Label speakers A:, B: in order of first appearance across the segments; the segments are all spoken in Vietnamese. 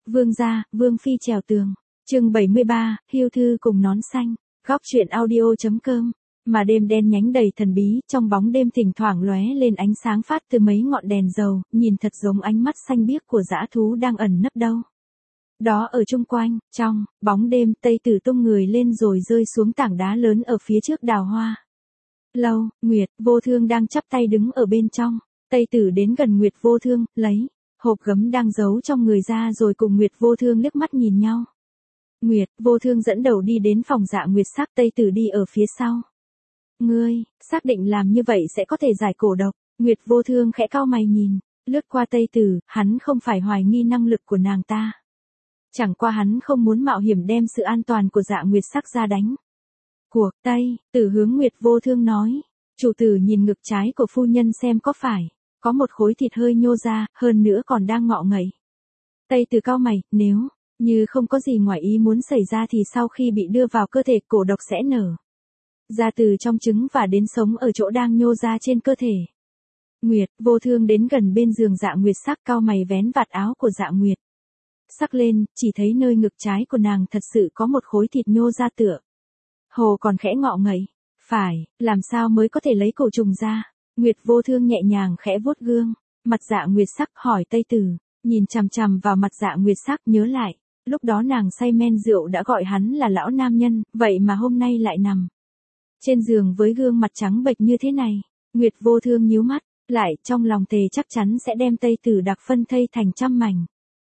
A: Vương gia, Vương phi trèo tường. Chương 73, Hiêu thư cùng nón xanh. Góc truyện audio.com. Mà đêm đen nhánh đầy thần bí, trong bóng đêm thỉnh thoảng lóe lên ánh sáng phát từ mấy ngọn đèn dầu, nhìn thật giống ánh mắt xanh biếc của dã thú đang ẩn nấp đâu. Đó ở chung quanh, trong bóng đêm, Tây Tử tung người lên rồi rơi xuống tảng đá lớn ở phía trước đào hoa. Lâu, Nguyệt Vô Thương đang chắp tay đứng ở bên trong. Tây Tử đến gần Nguyệt Vô Thương, lấy hộp gấm đang giấu trong người ra rồi cùng Nguyệt Vô Thương liếc mắt nhìn nhau. Nguyệt Vô Thương dẫn đầu đi đến phòng Dạ Nguyệt Sắc, Tây Tử đi ở phía sau. Ngươi, xác định làm như vậy sẽ có thể giải cổ độc. Nguyệt Vô Thương khẽ cau mày nhìn, lướt qua Tây Tử, hắn không phải hoài nghi năng lực của nàng ta. Chẳng qua hắn không muốn mạo hiểm đem sự an toàn của Dạ Nguyệt Sắc ra đánh cuộc. Tây Tử hướng Nguyệt Vô Thương nói, chủ tử nhìn ngực trái của phu nhân xem có phải có một khối thịt hơi nhô ra, hơn nữa còn đang ngọ ngậy. Tây Tử cau mày, nếu như không có gì ngoài ý muốn xảy ra thì sau khi bị đưa vào cơ thể cổ độc sẽ nở ra từ trong trứng và đến sống ở chỗ đang nhô ra trên cơ thể. Nguyệt Vô Thương đến gần bên giường Dạ Nguyệt Sắc, cau mày vén vạt áo của Dạ Nguyệt Sắc lên, chỉ thấy nơi ngực trái của nàng thật sự có một khối thịt nhô ra tựa hồ còn khẽ ngọ ngậy. Phải, làm sao mới có thể lấy cổ trùng ra? Nguyệt Vô Thương nhẹ nhàng khẽ vuốt gương mặt Dạ Nguyệt Sắc, hỏi Tây Tử, nhìn chằm chằm vào mặt Dạ Nguyệt Sắc, nhớ lại, lúc đó nàng say men rượu đã gọi hắn là lão nam nhân, vậy mà hôm nay lại nằm trên giường với gương mặt trắng bệch như thế này. Nguyệt Vô Thương nhíu mắt lại, trong lòng thề chắc chắn sẽ đem Tây Tử đặc phân thây thành trăm mảnh.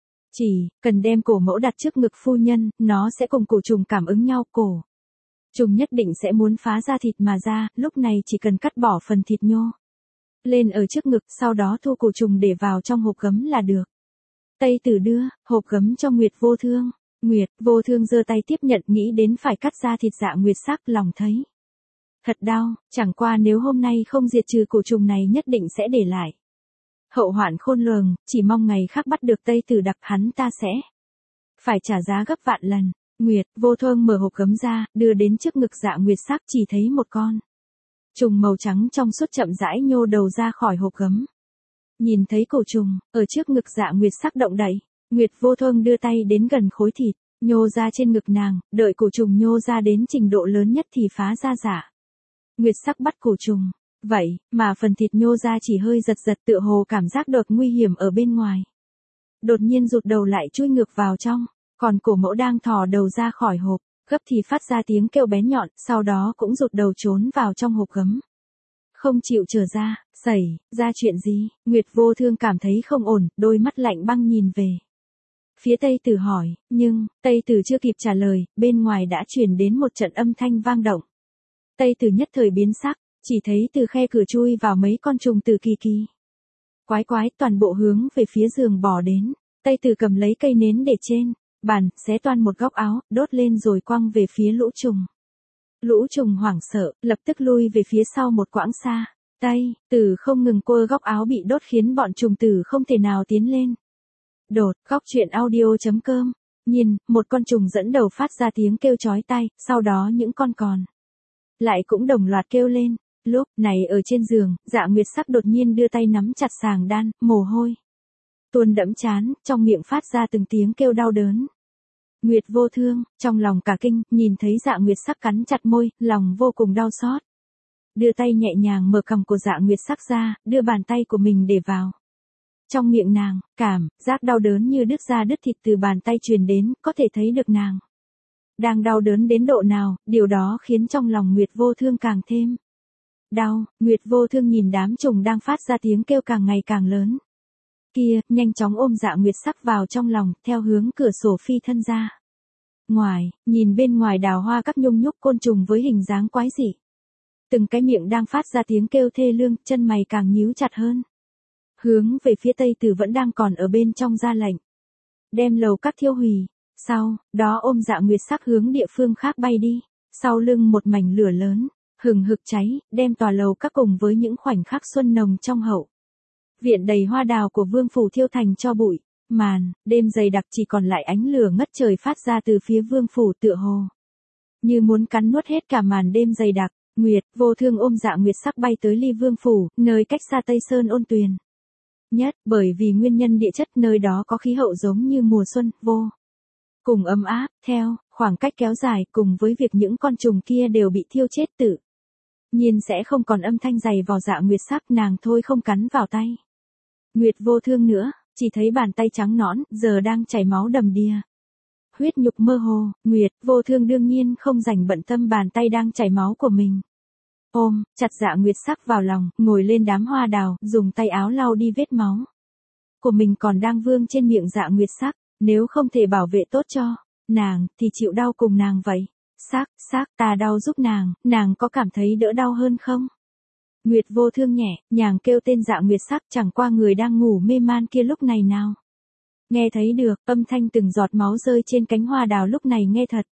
A: Chỉ cần đem cổ mẫu đặt trước ngực phu nhân, nó sẽ cùng cổ trùng cảm ứng nhau, cổ trùng nhất định sẽ muốn phá ra thịt mà ra, lúc này chỉ cần cắt bỏ phần thịt nhô lên ở trước ngực, sau đó thu cổ trùng để vào trong hộp gấm là được. Tây Tử đưa hộp gấm cho Nguyệt Vô Thương. Nguyệt Vô Thương giơ tay tiếp nhận, nghĩ đến phải cắt ra thịt Dạ Nguyệt Sắc, lòng thấy thật đau, chẳng qua nếu hôm nay không diệt trừ cổ trùng này nhất định sẽ để lại hậu hoạn khôn lường, chỉ mong ngày khác bắt được Tây Tử đặc, hắn ta sẽ phải trả giá gấp vạn lần. Nguyệt Vô Thương mở hộp gấm ra, đưa đến trước ngực Dạ Nguyệt Sắc, chỉ thấy một con trùng màu trắng trong suốt chậm rãi nhô đầu ra khỏi hộp gấm. Nhìn thấy cổ trùng ở trước ngực Dạ Nguyệt Sắc động đậy, Nguyệt Vô Thương đưa tay đến gần khối thịt nhô ra trên ngực nàng, đợi cổ trùng nhô ra đến trình độ lớn nhất thì phá ra. Dạ Nguyệt Sắc bắt cổ trùng, vậy mà phần thịt nhô ra chỉ hơi giật giật, tựa hồ cảm giác đợt nguy hiểm ở bên ngoài. Đột nhiên rụt đầu lại chui ngược vào trong, còn cổ mẫu đang thò đầu ra khỏi hộp gấp thì phát ra tiếng kêu bén nhọn, sau đó cũng rụt đầu trốn vào trong hộp gấm, không chịu trở ra. Xảy ra chuyện gì? Nguyệt Vô Thương cảm thấy không ổn, đôi mắt lạnh băng nhìn về phía Tây Tử hỏi, nhưng Tây Tử chưa kịp trả lời, bên ngoài đã truyền đến một trận âm thanh vang động. Tây Tử nhất thời biến sắc, chỉ thấy từ khe cửa chui vào mấy con trùng tử kỳ kỳ quái quái, toàn bộ hướng về phía giường bò đến. Tây Tử cầm lấy cây nến để trên bàn, xé toan một góc áo, đốt lên rồi quăng về phía lũ trùng. Lũ trùng hoảng sợ, lập tức lui về phía sau một quãng xa. Tây Tử không ngừng quơ góc áo bị đốt khiến bọn trùng tử không thể nào tiến lên. Đột, góc truyện audio.com. Nhìn, một con trùng dẫn đầu phát ra tiếng kêu chói tai, sau đó những con còn lại cũng đồng loạt kêu lên. Lúc này ở trên giường, Dạ Nguyệt Sắc đột nhiên đưa tay nắm chặt sàng đan, mồ hôi tuôn đẫm trán, trong miệng phát ra từng tiếng kêu đau đớn. Nguyệt Vô Thương, trong lòng cả kinh, nhìn thấy Dạ Nguyệt Sắc cắn chặt môi, lòng vô cùng đau xót. Đưa tay nhẹ nhàng mở cằm của Dạ Nguyệt Sắc ra, đưa bàn tay của mình để vào trong miệng nàng, cảm giác đau đớn như đứt da đứt thịt từ bàn tay truyền đến, có thể thấy được nàng đang đau đớn đến độ nào, điều đó khiến trong lòng Nguyệt Vô Thương càng thêm đau. Nguyệt Vô Thương nhìn đám trùng đang phát ra tiếng kêu càng ngày càng lớn kia, nhanh chóng ôm Dạ Nguyệt Sắc vào trong lòng, theo hướng cửa sổ phi thân ra ngoài, nhìn bên ngoài đào hoa các nhung nhúc côn trùng với hình dáng quái dị. Từng cái miệng đang phát ra tiếng kêu thê lương, chân mày càng nhíu chặt hơn. Hướng về phía Tây Tử vẫn đang còn ở bên trong ra lệnh đem lầu các thiêu hủy, sau đó ôm Dạ Nguyệt Sắc hướng địa phương khác bay đi. Sau lưng một mảnh lửa lớn hừng hực cháy, đem tòa lầu các cùng với những khoảnh khắc xuân nồng trong hậu viện đầy hoa đào của vương phủ thiêu thành tro bụi. Màn đêm dày đặc chỉ còn lại ánh lửa ngất trời phát ra từ phía vương phủ, tựa hồ như muốn cắn nuốt hết cả màn đêm dày đặc. Nguyệt Vô Thương ôm Dạ Nguyệt Sắc bay tới Ly Vương phủ, nơi cách xa Tây Sơn Ôn Tuyền nhất, bởi vì nguyên nhân địa chất nơi đó có khí hậu giống như mùa xuân, vô cùng ấm áp, theo khoảng cách kéo dài cùng với việc những con trùng kia đều bị thiêu chết tự nhiên sẽ không còn âm thanh dày vò Dạ Nguyệt Sắc, nàng thôi không cắn vào tay Nguyệt Vô Thương nữa, chỉ thấy bàn tay trắng nõn, giờ đang chảy máu đầm đìa. Huyết nhục mơ hồ, Nguyệt Vô Thương đương nhiên không rảnh bận tâm bàn tay đang chảy máu của mình. Ôm chặt Dạ Nguyệt Sắc vào lòng, ngồi lên đám hoa đào, dùng tay áo lau đi vết máu của mình còn đang vương trên miệng Dạ Nguyệt Sắc, nếu không thể bảo vệ tốt cho nàng, thì chịu đau cùng nàng vậy. Sắc, ta đau giúp nàng có cảm thấy đỡ đau hơn không? Nguyệt Vô Thương nhẹ nhàng kêu tên Dạ Nguyệt Sắc, chẳng qua người đang ngủ mê man kia lúc này nào nghe thấy được, âm thanh từng giọt máu rơi trên cánh hoa đào lúc này nghe thật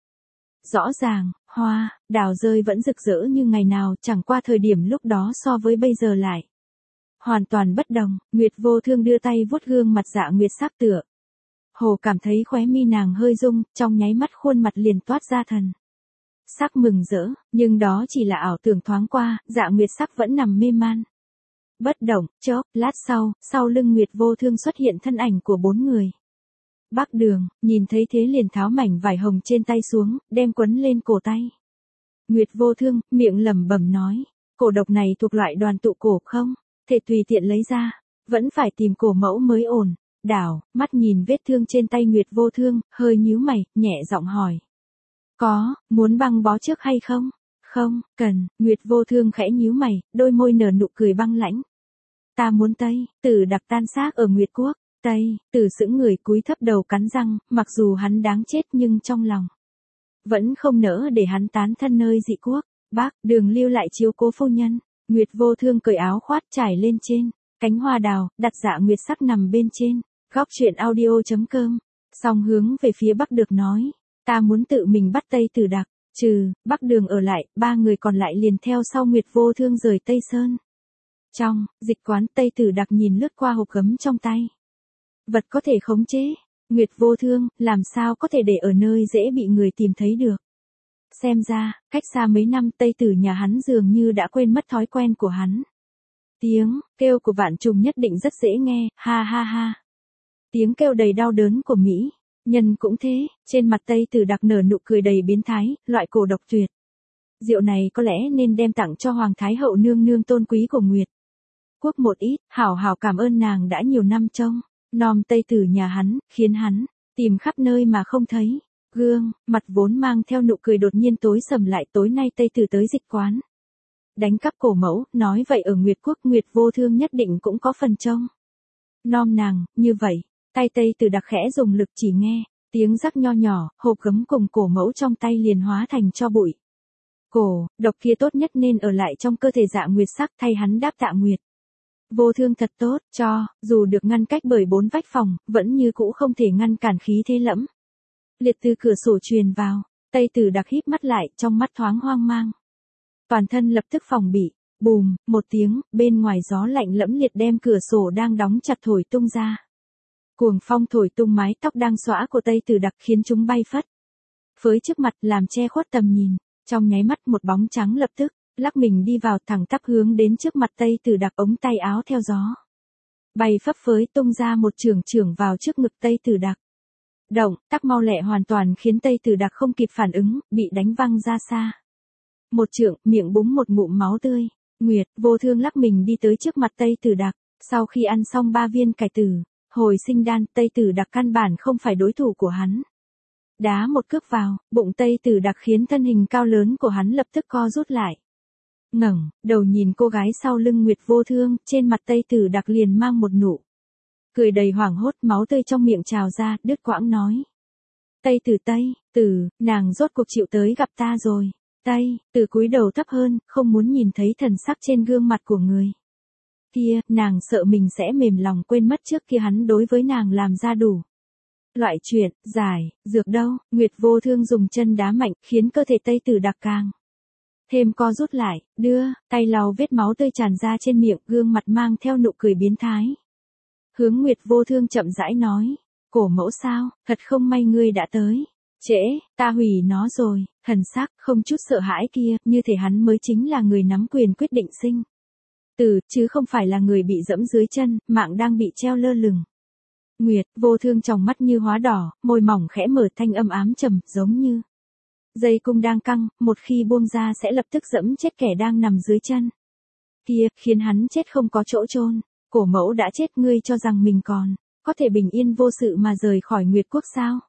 A: rõ ràng, hoa đào rơi vẫn rực rỡ như ngày nào, chẳng qua thời điểm lúc đó so với bây giờ lại hoàn toàn bất đồng. Nguyệt Vô Thương đưa tay vuốt gương mặt Dạ Nguyệt Sắc, tựa hồ cảm thấy khóe mi nàng hơi rung, trong nháy mắt khuôn mặt liền toát ra thần sắc mừng rỡ, nhưng đó chỉ là ảo tưởng thoáng qua, Dạ Nguyệt Sắc vẫn nằm mê man bất động. Chốc lát sau lưng Nguyệt Vô Thương xuất hiện thân ảnh của 4 người. Bắc Đường nhìn thấy thế liền tháo mảnh vải hồng trên tay xuống, đem quấn lên cổ tay Nguyệt Vô Thương, miệng lẩm bẩm nói, cổ độc này thuộc loại đoàn tụ cổ không thể tùy tiện lấy ra, vẫn phải tìm cổ mẫu mới ổn. Đảo mắt nhìn vết thương trên tay Nguyệt Vô Thương, hơi nhíu mày, nhẹ giọng hỏi, có muốn băng bó trước hay không? Không cần. Nguyệt Vô Thương khẽ nhíu mày, đôi môi nở nụ cười băng lãnh. Ta muốn Tây Tử Đặc tan xác ở Nguyệt Quốc. Tây Tử sững người cúi thấp đầu cắn răng, mặc dù hắn đáng chết nhưng trong lòng vẫn không nỡ để hắn tán thân nơi dị quốc. Bác Đường lưu lại chiếu cố phu nhân. Nguyệt Vô Thương cởi áo khoác trải lên trên cánh hoa đào, đặt Dạ Nguyệt Sắc nằm bên trên. Góc truyện audio.com. Song hướng về phía Bắc Được nói, ta muốn tự mình bắt Tây Tử Đặc. Trừ Bắc Đường ở lại, 3 người còn lại liền theo sau Nguyệt Vô Thương rời Tây Sơn. Trong dịch quán, Tây Tử Đặc nhìn lướt qua hộp gấm trong tay. Vật có thể khống chế. Nguyệt Vô Thương, làm sao có thể để ở nơi dễ bị người tìm thấy được. Xem ra, cách xa mấy năm Tây Tử nhà hắn dường như đã quên mất thói quen của hắn. Tiếng kêu của vạn trùng nhất định rất dễ nghe, ha ha ha. Tiếng kêu đầy đau đớn của Mỹ nhân cũng thế, trên mặt Tây Tử Đặc nở nụ cười đầy biến thái, loại cổ độc tuyệt rượu này có lẽ nên đem tặng cho Hoàng Thái Hậu nương nương tôn quý của Nguyệt Quốc một ít, hảo hảo cảm ơn nàng đã nhiều năm trông nom Tây Tử nhà hắn, khiến hắn tìm khắp nơi mà không thấy. Gương mặt vốn mang theo nụ cười đột nhiên tối sầm lại. Tối nay Tây Tử tới dịch quán đánh cắp cổ mẫu, nói vậy ở Nguyệt Quốc Nguyệt Vô Thương nhất định cũng có phần trông nom nàng, như vậy. Tay Tây Tử Đặc khẽ dùng lực, chỉ nghe tiếng rắc nho nhỏ, hộp gấm cùng cổ mẫu trong tay liền hóa thành tro bụi. Cổ độc kia tốt nhất nên ở lại trong cơ thể Dạ Nguyệt Sắc, thay hắn đáp tạ Nguyệt Vô Thương thật tốt, cho dù được ngăn cách bởi 4 vách phòng, vẫn như cũ không thể ngăn cản khí thế lẫm liệt từ cửa sổ truyền vào. Tây Tử Đặc híp mắt lại, trong mắt thoáng hoang mang. Toàn thân lập tức phòng bị. Bùm một tiếng, bên ngoài gió lạnh lẫm liệt đem cửa sổ đang đóng chặt thổi tung ra. Cuồng phong thổi tung mái tóc đang xõa của Tây Tử Đặc, khiến chúng bay phất phới trước mặt, làm che khuất tầm nhìn. Trong nháy mắt một bóng trắng lập tức lắc mình đi vào, thẳng tắp hướng đến trước mặt Tây Tử Đặc, ống tay áo theo gió bay phấp phới tung ra một chưởng vào trước ngực Tây Tử Đặc. Động tác mau lẹ hoàn toàn khiến Tây Tử Đặc không kịp phản ứng, bị đánh văng ra xa. Một chưởng, miệng búng một ngụm máu tươi. Nguyệt Vô Thương lắc mình đi tới trước mặt Tây Tử Đặc. Sau khi ăn xong 3 viên cải tử hồi sinh đan, Tây Tử Đặc căn bản không phải đối thủ của hắn. Đá một cước vào bụng Tây Tử Đặc khiến thân hình cao lớn của hắn lập tức co rút lại. Ngẩng đầu nhìn cô gái sau lưng Nguyệt Vô Thương, trên mặt Tây Tử Đặc liền mang một nụ cười đầy hoảng hốt, máu tươi trong miệng trào ra, đứt quãng nói. Tây Tử, nàng rốt cuộc chịu tới gặp ta rồi. Tây Tử cúi đầu thấp hơn, không muốn nhìn thấy thần sắc trên gương mặt của người kia, nàng sợ mình sẽ mềm lòng quên mất trước kia hắn đối với nàng làm ra đủ loại chuyện giải dược đâu. Nguyệt Vô Thương dùng chân đá mạnh, khiến cơ thể Tây Tử Đặc càng thêm co rút lại, đưa tay lau vết máu tươi tràn ra trên miệng, gương mặt mang theo nụ cười biến thái. Hướng Nguyệt Vô Thương chậm rãi nói, cổ mẫu sao, thật không may ngươi đã tới trễ, ta hủy nó rồi. Thần sắc không chút sợ hãi kia, như thể hắn mới chính là người nắm quyền quyết định sinh chứ không phải là người bị dẫm dưới chân, mạng đang bị treo lơ lửng. Nguyệt Vô Thương trong mắt như hóa đỏ, môi mỏng khẽ mở, thanh âm ám trầm, giống như dây cung đang căng, một khi buông ra sẽ lập tức dẫm chết kẻ đang nằm dưới chân. Kia, khiến hắn chết không có chỗ chôn. Cổ mẫu đã chết, ngươi cho rằng mình còn có thể bình yên vô sự mà rời khỏi Nguyệt quốc sao?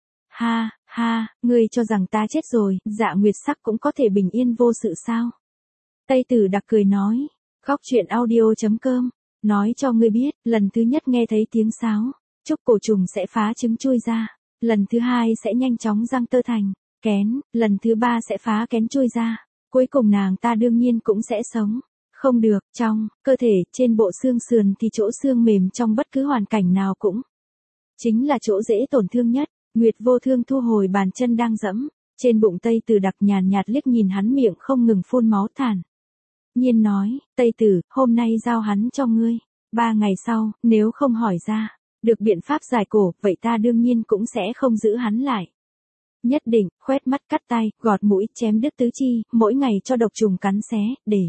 A: Ha, ha, ngươi cho rằng ta chết rồi, Dạ Nguyệt Sắc cũng có thể bình yên vô sự sao? Tây Tử Đặc cười nói, góc chuyện audio.com, nói cho ngươi biết, lần thứ nhất nghe thấy tiếng sáo, trúc cổ trùng sẽ phá trứng chui ra, lần thứ hai sẽ nhanh chóng răng tơ thành kén, lần thứ ba sẽ phá kén chui ra, cuối cùng nàng ta đương nhiên cũng sẽ sống. Không được, trong cơ thể, trên bộ xương sườn thì chỗ xương mềm trong bất cứ hoàn cảnh nào cũng chính là chỗ dễ tổn thương nhất. Nguyệt Vô Thương thu hồi bàn chân đang dẫm, trên bụng Tây Tử Đặc nhàn nhạt liếc nhìn hắn, miệng không ngừng phun máu thản nhiên nói, Tây Tử, hôm nay giao hắn cho ngươi, 3 ngày sau, nếu không hỏi ra được biện pháp giải cổ, vậy ta đương nhiên cũng sẽ không giữ hắn lại. Nhất định, khoét mắt cắt tay, gọt mũi, chém đứt tứ chi, mỗi ngày cho độc trùng cắn xé, để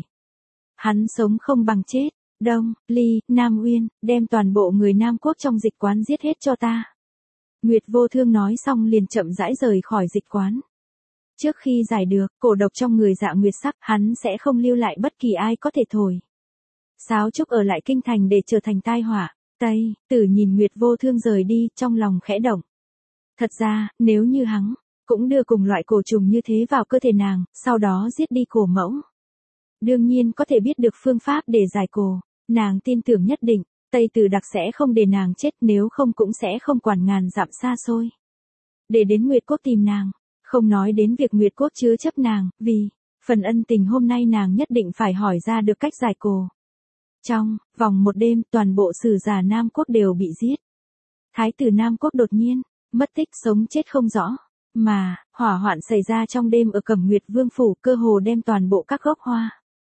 A: hắn sống không bằng chết. Đông, Ly, Nam Uyên, đem toàn bộ người Nam Quốc trong dịch quán giết hết cho ta. Nguyệt Vô Thương nói xong liền chậm rãi rời khỏi dịch quán. Trước khi giải được cổ độc trong người Dạ Nguyệt Sắc, hắn sẽ không lưu lại bất kỳ ai có thể thổi sáo trúc ở lại kinh thành để trở thành tai họa. Tây Tử nhìn Nguyệt Vô Thương rời đi, trong lòng khẽ động. Thật ra, nếu như hắn cũng đưa cùng loại cổ trùng như thế vào cơ thể nàng, sau đó giết đi cổ mẫu, đương nhiên có thể biết được phương pháp để giải cổ. Nàng tin tưởng nhất định Tây Tử Đặc sẽ không để nàng chết, nếu không cũng sẽ không quản ngàn dặm xa xôi để đến Nguyệt quốc tìm nàng. Không nói đến việc Nguyệt quốc chứa chấp nàng, vì phần ân tình hôm nay nàng nhất định phải hỏi ra được cách giải cổ. Trong vòng một đêm, toàn bộ sử giả Nam quốc đều bị giết. Thái tử Nam quốc đột nhiên mất tích, sống chết không rõ, mà hỏa hoạn xảy ra trong đêm ở Cẩm Nguyệt Vương phủ, cơ hồ đem toàn bộ các gốc hoa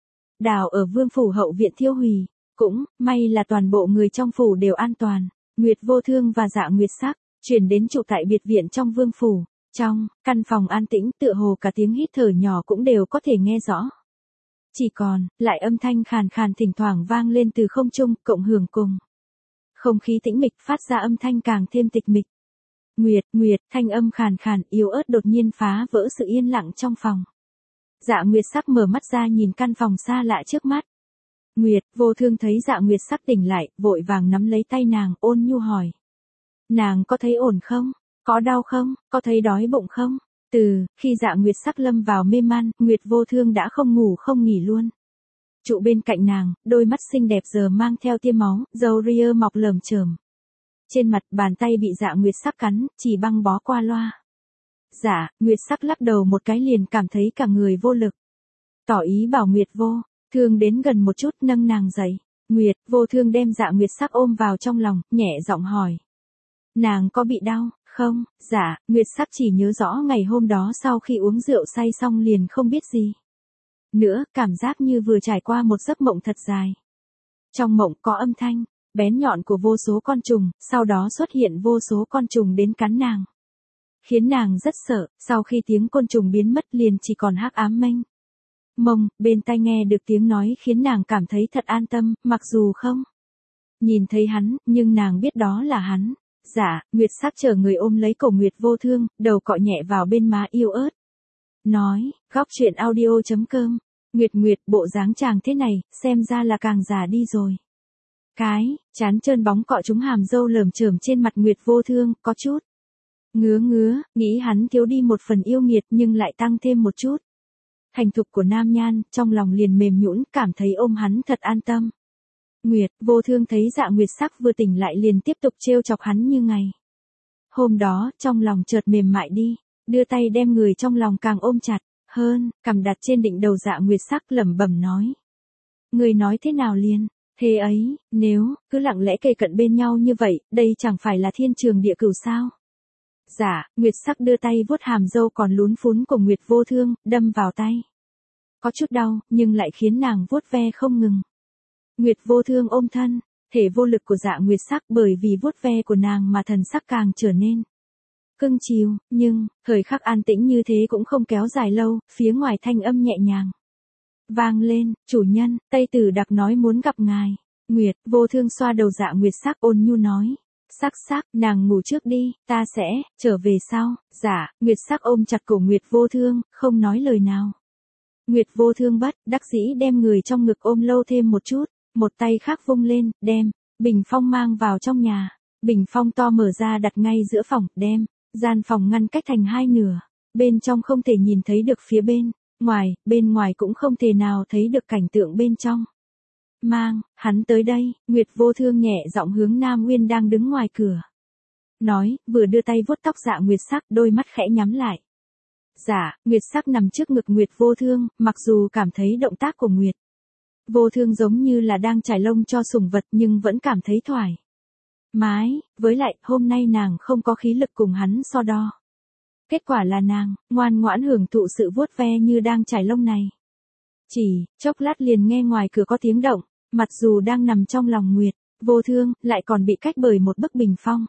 A: đào ở Vương phủ hậu viện thiêu hủy. Cũng may là toàn bộ người trong phủ đều an toàn. Nguyệt Vô Thương và Dạ Nguyệt Sắc chuyển đến trụ tại biệt viện trong Vương phủ. Trong căn phòng an tĩnh, tựa hồ cả tiếng hít thở nhỏ cũng đều có thể nghe rõ. Chỉ còn lại âm thanh khàn khàn thỉnh thoảng vang lên từ không trung, cộng hưởng cùng không khí tĩnh mịch, phát ra âm thanh càng thêm tịch mịch. Nguyệt, Nguyệt, thanh âm khàn khàn yếu ớt đột nhiên phá vỡ sự yên lặng trong phòng. Dạ Nguyệt Sắc mở mắt ra nhìn căn phòng xa lạ trước mắt. Nguyệt Vô Thương thấy Dạ Nguyệt Sắc tỉnh lại, vội vàng nắm lấy tay nàng, ôn nhu hỏi. Nàng có thấy ổn không? Có đau không? Có thấy đói bụng không? Từ khi Dạ Nguyệt Sắc lâm vào mê man, Nguyệt Vô Thương đã không ngủ không nghỉ luôn. Trụ bên cạnh nàng, đôi mắt xinh đẹp giờ mang theo tia máu, râu ria mọc lởm chởm. Trên mặt, bàn tay bị Dạ Nguyệt Sắc cắn, chỉ băng bó qua loa. Dạ Nguyệt Sắc lắc đầu một cái liền cảm thấy cả người vô lực. Tỏ ý bảo Nguyệt Vô Thương đến gần một chút, nâng nàng dậy. Nguyệt Vô Thương đem Dạ Nguyệt Sắc ôm vào trong lòng, nhẹ giọng hỏi. Nàng có bị đau không? Dạ Nguyệt Sắc chỉ nhớ rõ ngày hôm đó sau khi uống rượu say xong liền không biết gì nữa, cảm giác như vừa trải qua một giấc mộng thật dài. Trong mộng có âm thanh bén nhọn của vô số con trùng, sau đó xuất hiện vô số con trùng đến cắn nàng, khiến nàng rất sợ. Sau khi tiếng côn trùng biến mất liền chỉ còn hắc ám mênh mông, bên tai nghe được tiếng nói khiến nàng cảm thấy thật an tâm, mặc dù không nhìn thấy hắn, nhưng nàng biết đó là hắn. Dạ Nguyệt Sắc chờ người ôm lấy cổ Nguyệt Vô Thương, đầu cọ nhẹ vào bên má yêu ớt. Nói, góc chuyện audio.com, Nguyệt Nguyệt, bộ dáng chàng thế này, xem ra là càng già đi rồi. Cái chán trơn bóng cọ trúng hàm râu lởm chởm trên mặt Nguyệt Vô Thương, có chút ngứa, nghĩ hắn thiếu đi một phần yêu nghiệt nhưng lại tăng thêm một chút thành thục của nam nhan, trong lòng liền mềm nhũn, cảm thấy ôm hắn thật an tâm. Nguyệt Vô Thương thấy Dạ Nguyệt Sắc vừa tỉnh lại liền tiếp tục trêu chọc hắn như ngày hôm đó, trong lòng chợt mềm mại đi, đưa tay đem người trong lòng càng ôm chặt hơn, cằm đặt trên đỉnh đầu Dạ Nguyệt Sắc, lẩm bẩm nói. Người nói thế nào liền? Thế ấy, nếu cứ lặng lẽ kề cận bên nhau như vậy, đây chẳng phải là thiên trường địa cửu sao? Dạ Nguyệt Sắc đưa tay vuốt hàm râu còn lún phún của Nguyệt Vô Thương, đâm vào tay. Có chút đau, nhưng lại khiến nàng vuốt ve không ngừng. Nguyệt Vô Thương ôm thân thể vô lực của Dạ Nguyệt Sắc, bởi vì vuốt ve của nàng mà thần sắc càng trở nên cưng chiều, nhưng thời khắc an tĩnh như thế cũng không kéo dài lâu, phía ngoài thanh âm nhẹ nhàng vang lên, chủ nhân, Tây Tử Đặc nói muốn gặp ngài. Nguyệt Vô Thương xoa đầu Dạ Nguyệt Sắc ôn nhu nói. Sắc, nàng ngủ trước đi, ta sẽ trở về sau. Dạ, Nguyệt Sắc ôm chặt cổ Nguyệt Vô Thương, không nói lời nào. Nguyệt Vô Thương bất đắc dĩ đem người trong ngực ôm lâu thêm một chút, một tay khác vung lên, đem bình phong mang vào trong nhà. Bình phong to mở ra đặt ngay giữa phòng, đem gian phòng ngăn cách thành hai nửa. Bên trong không thể nhìn thấy được phía bên ngoài cũng không thể nào thấy được cảnh tượng bên trong. Mang hắn tới đây, Nguyệt Vô Thương nhẹ giọng hướng Nam Uyên đang đứng ngoài cửa. Nói, vừa đưa tay vuốt tóc Dạ Nguyệt Sắc, đôi mắt khẽ nhắm lại. Dạ, Nguyệt Sắc nằm trước ngực Nguyệt Vô Thương, mặc dù cảm thấy động tác của Nguyệt Vô Thương giống như là đang trải lông cho sủng vật nhưng vẫn cảm thấy thoải mái, với lại hôm nay nàng không có khí lực cùng hắn so đo. Kết quả là nàng ngoan ngoãn hưởng thụ sự vuốt ve như đang trải lông này. Chỉ chốc lát liền nghe ngoài cửa có tiếng động, mặc dù đang nằm trong lòng Nguyệt Vô Thương, lại còn bị cách bởi một bức bình phong.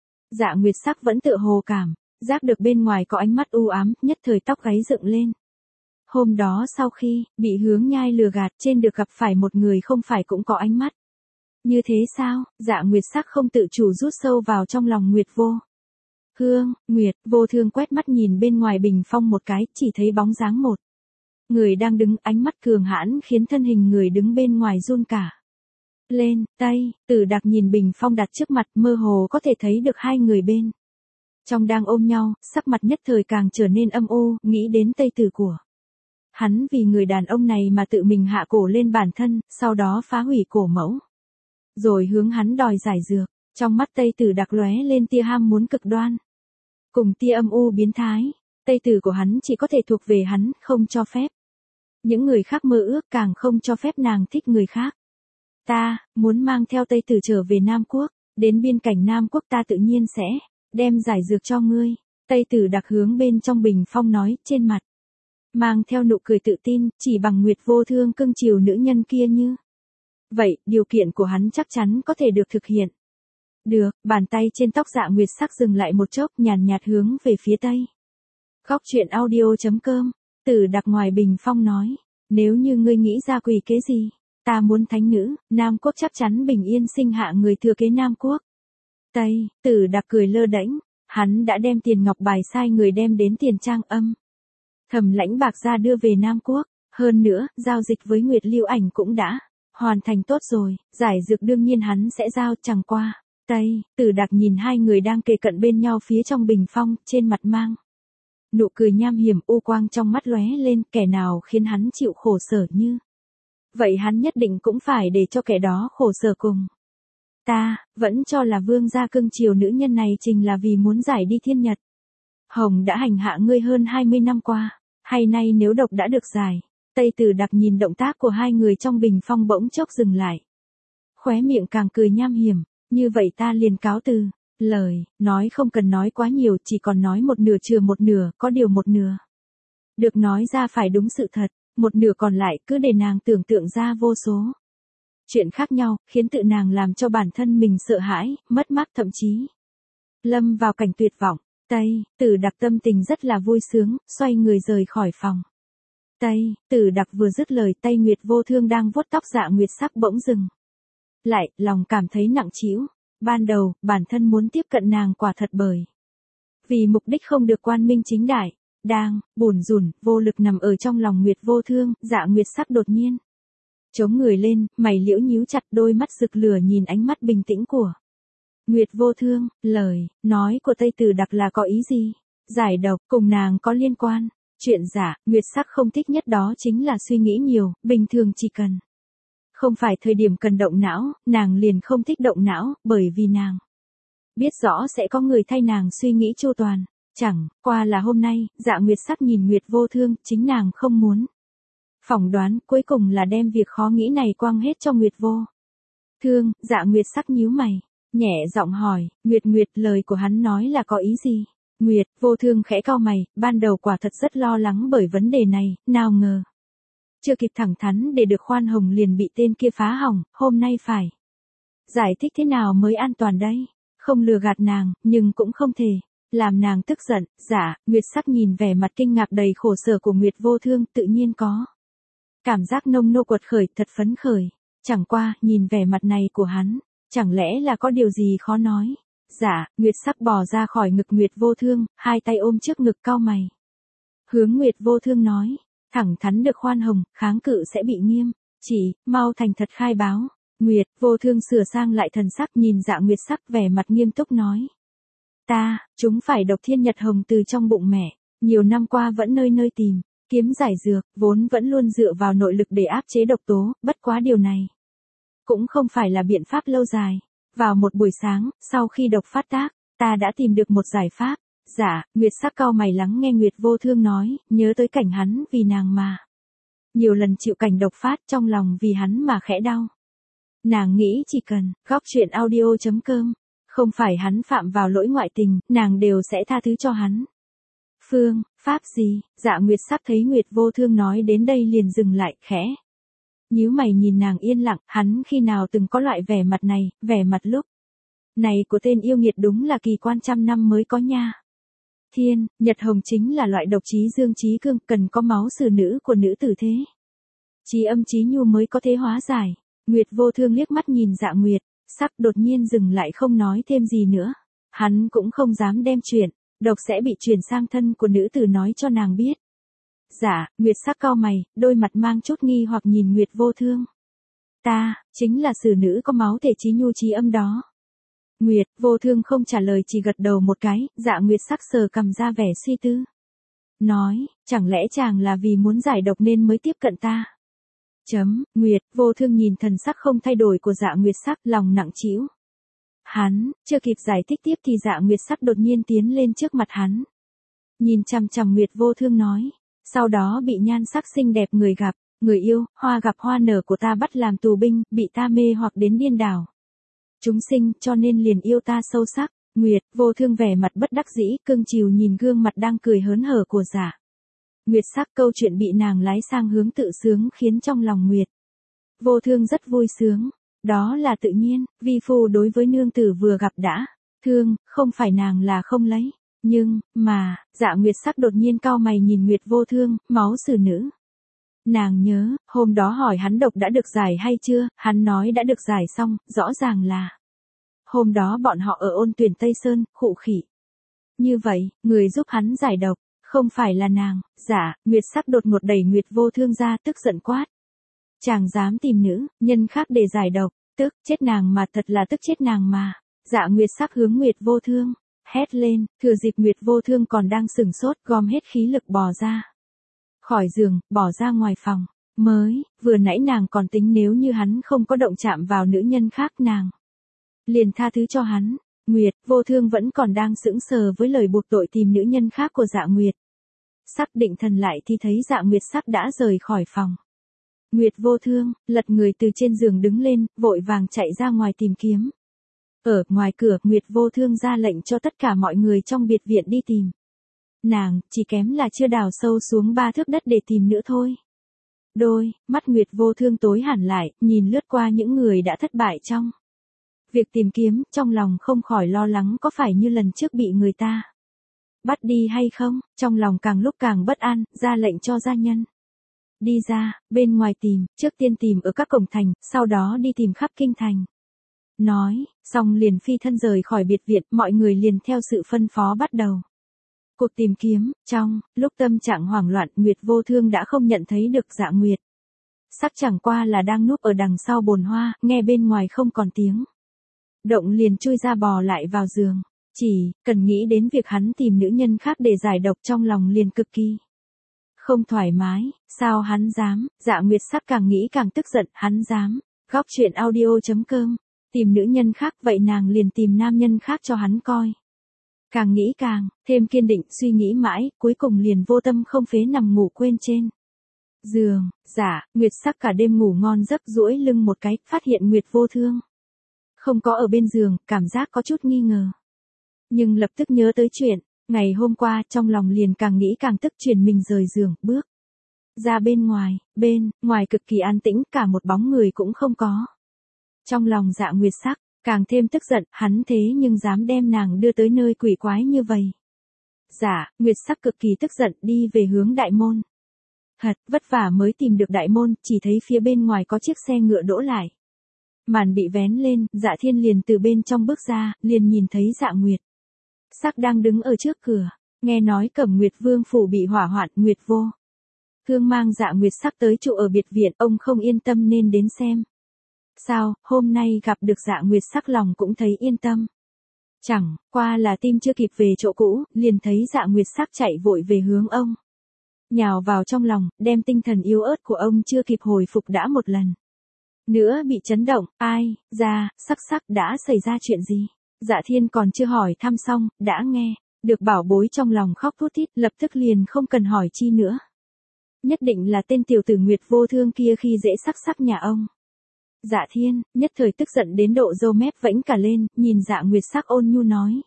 A: Dạ Nguyệt Sắc vẫn tựa hồ cảm giác được bên ngoài có ánh mắt u ám, nhất thời tóc gáy dựng lên. Hôm đó sau khi bị Hướng Nhai lừa gạt trên được gặp phải một người không phải cũng có ánh mắt như thế sao? Dạ Nguyệt Sắc không tự chủ rút sâu vào trong lòng Nguyệt Vô Thương. Nguyệt Vô Thương quét mắt nhìn bên ngoài bình phong một cái, chỉ thấy bóng dáng một người đang đứng, ánh mắt cường hãn khiến thân hình người đứng bên ngoài run cả lên. Tây Tử Đặc nhìn bình phong đặt trước mặt, mơ hồ có thể thấy được hai người bên trong đang ôm nhau, sắc mặt nhất thời càng trở nên âm u, nghĩ đến Tây Tử của hắn vì người đàn ông này mà tự mình hạ cổ lên bản thân, sau đó phá hủy cổ mẫu, rồi hướng hắn đòi giải dược. Trong mắt Tây Tử Đặc lóe lên tia ham muốn cực đoan, cùng tia âm u biến thái. Tây Tử của hắn chỉ có thể thuộc về hắn, không cho phép những người khác mơ ước, càng không cho phép nàng thích người khác. Ta muốn mang theo Tây Tử trở về Nam Quốc, đến biên cảnh Nam Quốc ta tự nhiên sẽ đem giải dược cho ngươi. Tây Tử Đặc hướng bên trong bình phong nói, trên mặt mang theo nụ cười tự tin, chỉ bằng Nguyệt Vô Thương cưng chiều nữ nhân kia như vậy, điều kiện của hắn chắc chắn có thể được thực hiện. Được, bàn tay trên tóc Dạ Nguyệt Sắc dừng lại một chốc, nhàn nhạt hướng về phía tây. Góc truyện audio.com, Tử Đặc ngoài bình phong nói, nếu như ngươi nghĩ ra quỷ kế gì, ta muốn thánh nữ, Nam Quốc chắc chắn bình yên sinh hạ người thừa kế Nam Quốc. Tây Tử Đặc cười lơ đễnh, hắn đã đem tiền ngọc bài sai người đem đến Tiền Trang Âm thầm lãnh bạc ra đưa về Nam Quốc, hơn nữa, giao dịch với Nguyệt Lưu Ảnh cũng đã hoàn thành tốt rồi, giải dược đương nhiên hắn sẽ giao, chẳng qua. Tây Tử Đặc nhìn hai người đang kề cận bên nhau phía trong bình phong, trên mặt mang nụ cười nham hiểm, u quang trong mắt lóe lên, kẻ nào khiến hắn chịu khổ sở như vậy hắn nhất định cũng phải để cho kẻ đó khổ sở cùng. Ta vẫn cho là vương gia cưng chiều nữ nhân này chính là vì muốn giải đi thiên nhật hồng đã hành hạ ngươi hơn 20 năm qua, hay nay nếu độc đã được giải. Tây Tử Đặc nhìn động tác của hai người trong bình phong bỗng chốc dừng lại, khóe miệng càng cười nham hiểm, như vậy ta liền cáo từ. Lời nói không cần nói quá nhiều, chỉ còn nói một nửa chừa một nửa, có điều một nửa được nói ra phải đúng sự thật, một nửa còn lại cứ để nàng tưởng tượng ra vô số chuyện khác nhau, khiến tự nàng làm cho bản thân mình sợ hãi, mất mát, thậm chí lâm vào cảnh tuyệt vọng. Tây Tử Đặc tâm tình rất là vui sướng, xoay người rời khỏi phòng. Tây Tử Đặc vừa dứt lời, tay Nguyệt Vô Thương đang vuốt tóc Dạ Nguyệt Sắc bỗng dừng lại, lòng cảm thấy nặng trĩu. Ban đầu, bản thân muốn tiếp cận nàng quả thật bởi vì mục đích không được quang minh chính đại, đang bủn rủn, vô lực nằm ở trong lòng Nguyệt Vô Thương, Dạ Nguyệt Sắc đột nhiên chống người lên, mày liễu nhíu chặt, đôi mắt rực lửa nhìn ánh mắt bình tĩnh của Nguyệt Vô Thương. Lời nói của Tây Tử Đặc là có ý gì? Giải độc cùng nàng có liên quan? Chuyện giả, Nguyệt Sắc không thích nhất đó chính là suy nghĩ nhiều, bình thường chỉ cần không phải thời điểm cần động não, nàng liền không thích động não, bởi vì nàng biết rõ sẽ có người thay nàng suy nghĩ chu toàn. Chẳng qua là hôm nay, Dạ Nguyệt Sắc nhìn Nguyệt Vô Thương, chính nàng không muốn phỏng đoán, cuối cùng là đem việc khó nghĩ này quăng hết cho Nguyệt Vô Thương. Dạ Nguyệt Sắc nhíu mày, nhẹ giọng hỏi, Nguyệt, lời của hắn nói là có ý gì? Nguyệt Vô Thương khẽ cau mày, ban đầu quả thật rất lo lắng bởi vấn đề này, nào ngờ chưa kịp thẳng thắn để được khoan hồng liền bị tên kia phá hỏng, hôm nay phải giải thích thế nào mới an toàn đây? Không lừa gạt nàng, nhưng cũng không thể làm nàng tức giận. Dạ Nguyệt Sắc nhìn vẻ mặt kinh ngạc đầy khổ sở của Nguyệt Vô Thương, tự nhiên có cảm giác nông nô quật khởi thật phấn khởi. Chẳng qua, nhìn vẻ mặt này của hắn, chẳng lẽ là có điều gì khó nói. Dạ, Nguyệt Sắc bò ra khỏi ngực Nguyệt Vô Thương, hai tay ôm trước ngực cau mày. Hướng Nguyệt Vô Thương nói, thẳng thắn được khoan hồng, kháng cự sẽ bị nghiêm. Chỉ, mau thành thật khai báo. Nguyệt Vô Thương sửa sang lại thần sắc nhìn Dạ Nguyệt Sắc vẻ mặt nghiêm túc nói. Chúng phải độc thiên nhật hồng từ trong bụng mẹ, nhiều năm qua vẫn nơi nơi tìm, kiếm giải dược, vốn vẫn luôn dựa vào nội lực để áp chế độc tố, bất quá điều này cũng không phải là biện pháp lâu dài. Vào một buổi sáng, sau khi độc phát tác, ta đã tìm được một giải pháp. Dạ, Nguyệt Sắc cau mày lắng nghe Nguyệt Vô Thương nói, nhớ tới cảnh hắn vì nàng mà. Nhiều lần chịu cảnh độc phát trong lòng vì hắn mà khẽ đau. Nàng nghĩ chỉ cần, góc chuyện audio.com, không phải hắn phạm vào lỗi ngoại tình, nàng đều sẽ tha thứ cho hắn. Phương, pháp gì? Dạ Nguyệt Sắc thấy Nguyệt Vô Thương nói đến đây liền dừng lại, khẽ nhíu mày nhìn nàng yên lặng, hắn khi nào từng có loại vẻ mặt này, vẻ mặt lúc này của tên yêu nghiệt đúng là kỳ quan trăm năm mới có nha. Thiên, Nhật Hồng chính là loại độc chí dương chí cương, cần có máu xử nữ của nữ tử thế. Chí âm chí nhu mới có thể hóa giải. Nguyệt Vô Thương liếc mắt nhìn Dạ Nguyệt Sắc đột nhiên dừng lại không nói thêm gì nữa. Hắn cũng không dám đem chuyện độc sẽ bị chuyển sang thân của nữ tử nói cho nàng biết. Dạ, Nguyệt Sắc cau mày, đôi mặt mang chút nghi hoặc nhìn Nguyệt Vô Thương. Ta, chính là xử nữ có máu thể chí nhu chí âm đó. Nguyệt Vô Thương không trả lời chỉ gật đầu một cái, Dạ Nguyệt Sắc sờ cằm ra vẻ suy tư. Nói, chẳng lẽ chàng là vì muốn giải độc nên mới tiếp cận ta? Nguyệt Vô Thương nhìn thần sắc không thay đổi của Dạ Nguyệt Sắc, lòng nặng trĩu. Hắn, chưa kịp giải thích tiếp thì Dạ Nguyệt Sắc đột nhiên tiến lên trước mặt hắn. Nhìn chằm chằm Nguyệt Vô Thương nói, sau đó bị nhan sắc xinh đẹp người gặp, người yêu, hoa gặp hoa nở của ta bắt làm tù binh, bị ta mê hoặc đến điên đảo. Chúng sinh cho nên liền yêu ta sâu sắc. Nguyệt Vô Thương vẻ mặt bất đắc dĩ, cưng chiều nhìn gương mặt đang cười hớn hở của Dạ Nguyệt Sắc, câu chuyện bị nàng lái sang hướng tự sướng khiến trong lòng Nguyệt Vô Thương rất vui sướng. Đó là tự nhiên, vi phu đối với nương tử vừa gặp đã thương, không phải nàng là không lấy. Nhưng, mà, Dạ Nguyệt Sắc đột nhiên cau mày nhìn Nguyệt Vô Thương, máu xử nữ. Nàng nhớ, hôm đó hỏi hắn độc đã được giải hay chưa, hắn nói đã được giải xong, rõ ràng là hôm đó bọn họ ở Ôn Tuyển Tây Sơn, khụ khỉ. Như vậy, người giúp hắn giải độc, không phải là nàng. Dạ, Nguyệt Sắc đột ngột đẩy Nguyệt Vô Thương ra, tức giận quát. Chàng dám tìm nữ nhân khác để giải độc, tức chết nàng mà, thật là tức chết nàng mà. Dạ Nguyệt Sắc hướng Nguyệt Vô Thương hét lên, thừa dịp Nguyệt Vô Thương còn đang sửng sốt, gom hết khí lực bò ra khỏi giường, bỏ ra ngoài phòng. Vừa nãy nàng còn tính nếu như hắn không có động chạm vào nữ nhân khác nàng liền tha thứ cho hắn. Nguyệt Vô Thương vẫn còn đang sững sờ với lời buộc tội tìm nữ nhân khác của Dạ Nguyệt Sắc, định thần lại thì thấy Dạ Nguyệt Sắc đã rời khỏi phòng. Nguyệt Vô Thương lật người từ trên giường đứng lên, vội vàng chạy ra ngoài tìm kiếm. Ở ngoài cửa, Nguyệt Vô Thương ra lệnh cho tất cả mọi người trong biệt viện đi tìm. Nàng chỉ kém là chưa đào sâu xuống 3 thước đất để tìm nữa thôi. Đôi mắt Nguyệt Vô Thương tối hẳn lại, nhìn lướt qua những người đã thất bại trong việc tìm kiếm, trong lòng không khỏi lo lắng có phải như lần trước bị người ta bắt đi hay không. Trong lòng càng lúc càng bất an, ra lệnh cho gia nhân đi ra bên ngoài tìm, trước tiên tìm ở các cổng thành, sau đó đi tìm khắp kinh thành. Nói xong liền phi thân rời khỏi biệt viện, mọi người liền theo sự phân phó bắt đầu cuộc tìm kiếm. Trong lúc tâm trạng hoảng loạn, Nguyệt Vô Thương đã không nhận thấy được Dạ Nguyệt Sắc chẳng qua là đang núp ở đằng sau bồn hoa, nghe bên ngoài không còn tiếng động liền chui ra bò lại vào giường. Chỉ cần nghĩ đến việc hắn tìm nữ nhân khác để giải độc, trong lòng liền cực kỳ không thoải mái. Sao hắn dám? Dạ Nguyệt Sắc càng nghĩ càng tức giận. Hắn dám? Góc chuyện audio.com, tìm nữ nhân khác, vậy nàng liền tìm nam nhân khác cho hắn coi. Càng nghĩ càng thêm kiên định, suy nghĩ mãi, cuối cùng liền vô tâm không phế nằm ngủ quên trên giường. Dạ Nguyệt Sắc cả đêm ngủ ngon giấc, duỗi lưng một cái, phát hiện Nguyệt Vô Thương không có ở bên giường, cảm giác có chút nghi ngờ. Nhưng lập tức nhớ tới chuyện ngày hôm qua, trong lòng liền càng nghĩ càng tức, chuyển mình rời giường, bước ra bên ngoài cực kỳ an tĩnh, cả một bóng người cũng không có. Trong lòng Dạ Nguyệt Sắc càng thêm tức giận, hắn thế nhưng dám đem nàng đưa tới nơi quỷ quái như vậy. Dạ Nguyệt Sắc cực kỳ tức giận, đi về hướng đại môn. Thật vất vả mới tìm được đại môn, chỉ thấy phía bên ngoài có chiếc xe ngựa đỗ lại. Màn bị vén lên, Dạ Thiên liền từ bên trong bước ra, liền nhìn thấy Dạ Nguyệt Sắc đang đứng ở trước cửa. Nghe nói Cẩm Nguyệt Vương phủ bị hỏa hoạn, Nguyệt Vô Thương mang Dạ Nguyệt Sắc tới trụ ở biệt viện, ông không yên tâm nên đến xem. Sao, hôm nay gặp được Dạ Nguyệt Sắc lòng cũng thấy yên tâm. Chẳng qua là tim chưa kịp về chỗ cũ, liền thấy Dạ Nguyệt Sắc chạy vội về hướng ông. Nhào vào trong lòng, đem tinh thần yếu ớt của ông chưa kịp hồi phục đã một lần nữa bị chấn động. Ai, Sắc đã xảy ra chuyện gì? Dạ Thiên còn chưa hỏi thăm xong, đã nghe được bảo bối trong lòng khóc thút thít, lập tức liền không cần hỏi chi nữa. Nhất định là tên tiểu tử Nguyệt Vô Thương kia khi dễ Sắc nhà ông. Dạ Thiên nhất thời tức giận đến độ râu mép vẫy cả lên, nhìn Dạ Nguyệt Sắc ôn nhu nói.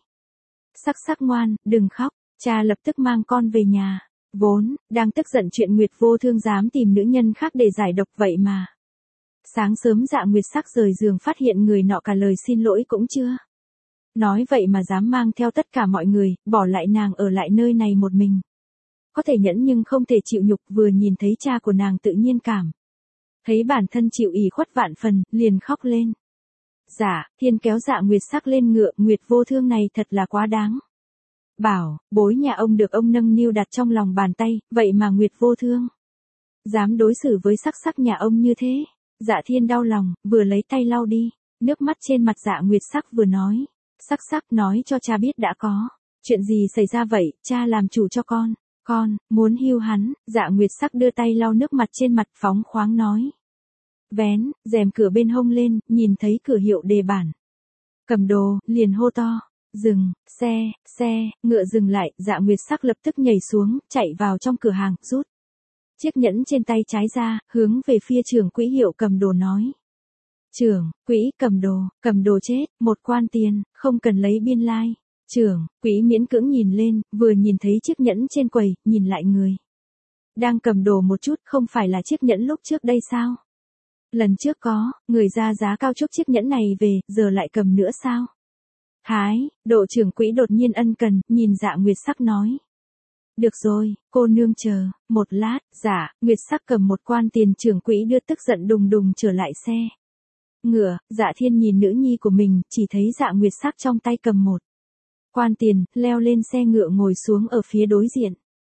A: Sắc ngoan, đừng khóc, cha lập tức mang con về nhà. Vốn đang tức giận chuyện Nguyệt Vô Thương dám tìm nữ nhân khác để giải độc vậy mà. Sáng sớm Dạ Nguyệt Sắc rời giường phát hiện người nọ cả lời xin lỗi cũng chưa nói, vậy mà dám mang theo tất cả mọi người, bỏ lại nàng ở lại nơi này một mình. Có thể nhẫn nhưng không thể chịu nhục, vừa nhìn thấy cha của nàng tự nhiên cảm thấy bản thân chịu ủy khuất vạn phần, liền khóc lên. Dạ Thiên kéo Dạ Nguyệt Sắc lên ngựa, Nguyệt Vô Thương này thật là quá đáng. Bảo bối nhà ông được ông nâng niu đặt trong lòng bàn tay, vậy mà Nguyệt Vô Thương dám đối xử với Sắc nhà ông như thế. Dạ Thiên đau lòng, vừa lấy tay lau đi nước mắt trên mặt Dạ Nguyệt Sắc vừa nói. Sắc nói cho cha biết đã có chuyện gì xảy ra vậy, cha làm chủ cho con muốn hưu hắn. Dạ Nguyệt Sắc đưa tay lau nước mặt trên mặt, phóng khoáng nói. Vén rèm cửa bên hông lên, nhìn thấy cửa hiệu đề bản cầm đồ, liền hô to. Dừng, xe, ngựa dừng lại, Dạ Nguyệt Sắc lập tức nhảy xuống, chạy vào trong cửa hàng, rút chiếc nhẫn trên tay trái ra, hướng về phía trưởng quỹ hiệu cầm đồ nói. Trưởng quỹ cầm đồ chết, một quan tiền, không cần lấy biên lai. Trưởng quỹ miễn cưỡng nhìn lên, vừa nhìn thấy chiếc nhẫn trên quầy, nhìn lại người đang cầm đồ một chút, không phải là chiếc nhẫn lúc trước đây sao? Lần trước có người ra giá cao chúc chiếc nhẫn này về, giờ lại cầm nữa sao? Thái độ trưởng quỹ đột nhiên ân cần, nhìn Dạ Nguyệt Sắc nói. Được rồi, cô nương chờ một lát. Dạ Nguyệt Sắc cầm một quan tiền, trưởng quỹ đưa tức giận đùng đùng trở lại xe ngựa. Dạ Thiên nhìn nữ nhi của mình, chỉ thấy Dạ Nguyệt Sắc trong tay cầm một quan tiền, leo lên xe ngựa ngồi xuống ở phía đối diện.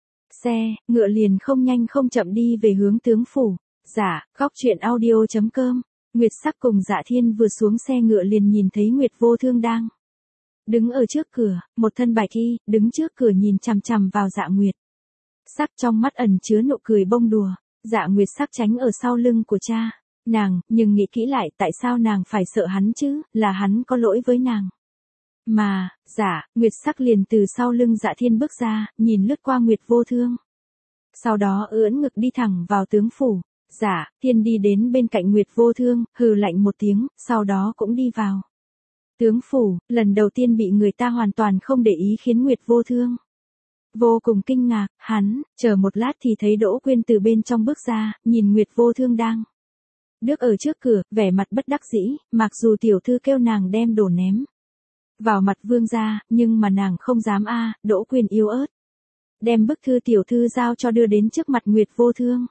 A: Xe ngựa liền không nhanh không chậm đi về hướng tướng phủ. Dạ, góc truyện audio.com. Nguyệt Sắc cùng Dạ Thiên vừa xuống xe ngựa liền nhìn thấy Nguyệt Vô Thương đang đứng ở trước cửa, một thân bạch y, đứng trước cửa nhìn chằm chằm vào Dạ Nguyệt Sắc, trong mắt ẩn chứa nụ cười bông đùa. Dạ Nguyệt Sắc tránh ở sau lưng của cha nàng, nhưng nghĩ kỹ lại, tại sao nàng phải sợ hắn chứ, là hắn có lỗi với nàng mà. Dạ Nguyệt Sắc liền từ sau lưng Dạ Thiên bước ra, nhìn lướt qua Nguyệt Vô Thương, sau đó ưỡn ngực đi thẳng vào tướng phủ. Dạ Thiên đi đến bên cạnh Nguyệt Vô Thương, hừ lạnh một tiếng, sau đó cũng đi vào tướng phủ. Lần đầu tiên bị người ta hoàn toàn không để ý khiến Nguyệt Vô Thương vô cùng kinh ngạc. Hắn chờ một lát thì thấy Đỗ Quyên từ bên trong bước ra, nhìn Nguyệt Vô Thương đang đứng ở trước cửa, vẻ mặt bất đắc dĩ. Mặc dù tiểu thư kêu nàng đem đồ ném vào mặt vương gia, nhưng mà nàng không dám a. Đỗ Quyên yếu ớt đem bức thư tiểu thư giao cho, đưa đến trước mặt Nguyệt Vô Thương.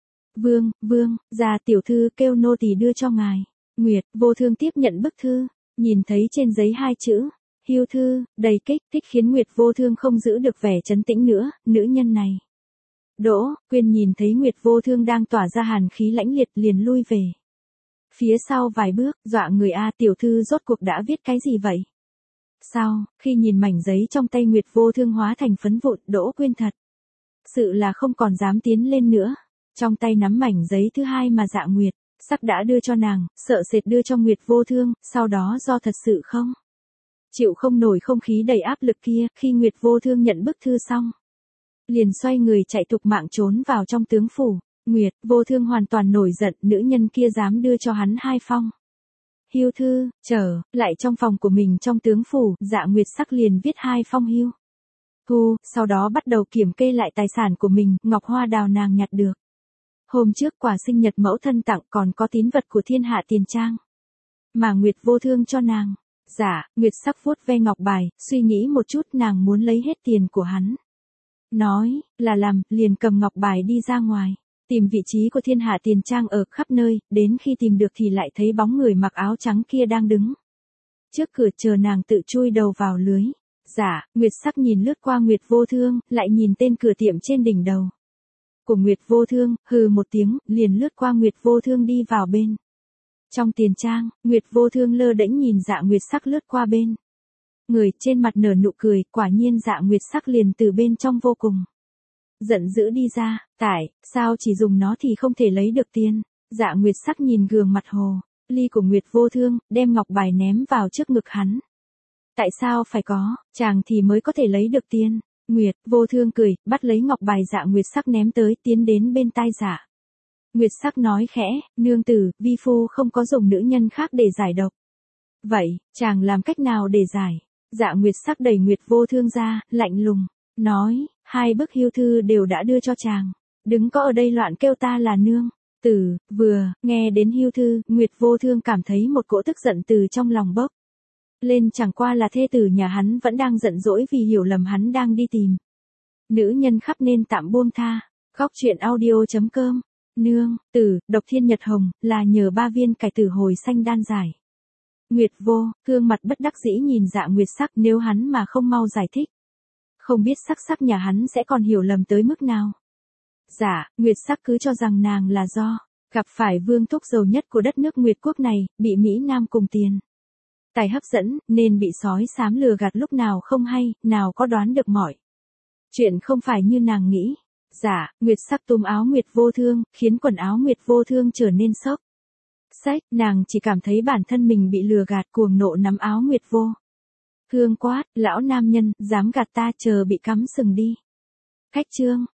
A: Vương gia, tiểu thư kêu nô tỳ đưa cho ngài. Nguyệt Vô Thương tiếp nhận bức thư, nhìn thấy trên giấy hai chữ hưu thư, đầy kích thích khiến Nguyệt Vô Thương không giữ được vẻ trấn tĩnh nữa. Nữ nhân này. Đỗ Quyên nhìn thấy Nguyệt Vô Thương đang tỏa ra hàn khí lãnh liệt, liền lui về phía sau vài bước. Dọa người a, tiểu thư rốt cuộc đã viết cái gì vậy? Sau khi nhìn mảnh giấy trong tay Nguyệt Vô Thương hóa thành phấn vụn, Đỗ Quyên thật sự là không còn dám tiến lên nữa. Trong tay nắm mảnh giấy thứ hai mà Dạ Nguyệt Sắc đã đưa cho nàng, sợ sệt đưa cho Nguyệt Vô Thương, sau đó do thật sự không chịu không nổi không khí đầy áp lực kia, khi Nguyệt Vô Thương nhận bức thư xong, liền xoay người chạy thục mạng trốn vào trong tướng phủ. Nguyệt Vô Thương hoàn toàn nổi giận, nữ nhân kia dám đưa cho hắn hai phong hưu thư. Trở lại trong phòng của mình trong tướng phủ, Dạ Nguyệt Sắc liền viết hai phong hưu thu, sau đó bắt đầu kiểm kê lại tài sản của mình. Ngọc hoa đào nàng nhặt được hôm trước, quà sinh nhật mẫu thân tặng, còn có tín vật của thiên hạ tiền trang mà Nguyệt Vô Thương cho nàng. Dạ Nguyệt Sắc vuốt ve ngọc bài, suy nghĩ một chút, nàng muốn lấy hết tiền của hắn. nói, là làm, liền cầm ngọc bài đi ra ngoài. Tìm vị trí của Thiên Hạ Tiền Trang ở khắp nơi, đến khi tìm được thì lại thấy bóng người mặc áo trắng kia đang đứng trước cửa chờ nàng tự chui đầu vào lưới. Dạ, Nguyệt Sắc nhìn lướt qua Nguyệt Vô Thương, lại nhìn tên cửa tiệm trên đỉnh đầu của Nguyệt Vô Thương, hừ một tiếng, liền lướt qua Nguyệt Vô Thương đi vào bên trong tiền trang. Nguyệt Vô Thương lơ đễnh nhìn Dạ Nguyệt Sắc lướt qua bên người, trên mặt nở nụ cười, quả nhiên Dạ Nguyệt Sắc liền từ bên trong vô cùng giận dữ đi ra, tại sao chỉ dùng nó thì không thể lấy được tiền? Dạ Nguyệt Sắc nhìn gương mặt hồ ly của Nguyệt Vô Thương, đem ngọc bài ném vào trước ngực hắn. Tại sao phải có, chàng thì mới có thể lấy được tiền? Nguyệt Vô Thương cười, bắt lấy ngọc bài Dạ Nguyệt Sắc ném tới, tiến đến bên tai Dạ Nguyệt Sắc nói khẽ, nương tử, vi phu không có dùng nữ nhân khác để giải độc. Vậy, chàng làm cách nào để giải? Dạ Nguyệt Sắc đẩy Nguyệt Vô Thương ra, lạnh lùng nói, 2 bức hưu thư đều đã đưa cho chàng, đừng có ở đây loạn kêu ta là nương tử. Vừa nghe đến hưu thư, Nguyệt Vô Thương cảm thấy một cỗ tức giận từ trong lòng bốc lên, chẳng qua là thê tử nhà hắn vẫn đang giận dỗi vì hiểu lầm hắn đang đi tìm nữ nhân khắp nên tạm buông tha. Góc truyện audio.com. Nương tử, độc thiên nhật hồng, là nhờ 3 viên cải tử hồi xanh đan giải. Nguyệt Vô Thương mặt bất đắc dĩ nhìn Dạ Nguyệt Sắc, nếu hắn mà không mau giải thích, không biết Sắc Sắc nhà hắn sẽ còn hiểu lầm tới mức nào. Dạ Nguyệt Sắc cứ cho rằng nàng là do gặp phải vương thúc giàu nhất của đất nước Nguyệt quốc này, bị Mỹ Nam cùng tiền tài hấp dẫn, nên bị sói xám lừa gạt lúc nào không hay, nào có đoán được mọi chuyện không phải như nàng nghĩ. Dạ Nguyệt Sắc túm áo Nguyệt Vô Thương, khiến quần áo Nguyệt Vô Thương trở nên xốc xách, nàng chỉ cảm thấy bản thân mình bị lừa gạt, cuồng nộ nắm áo Nguyệt Vô Thương quát, lão nam nhân, dám gạt ta, chờ bị cắm sừng đi. Khách chương.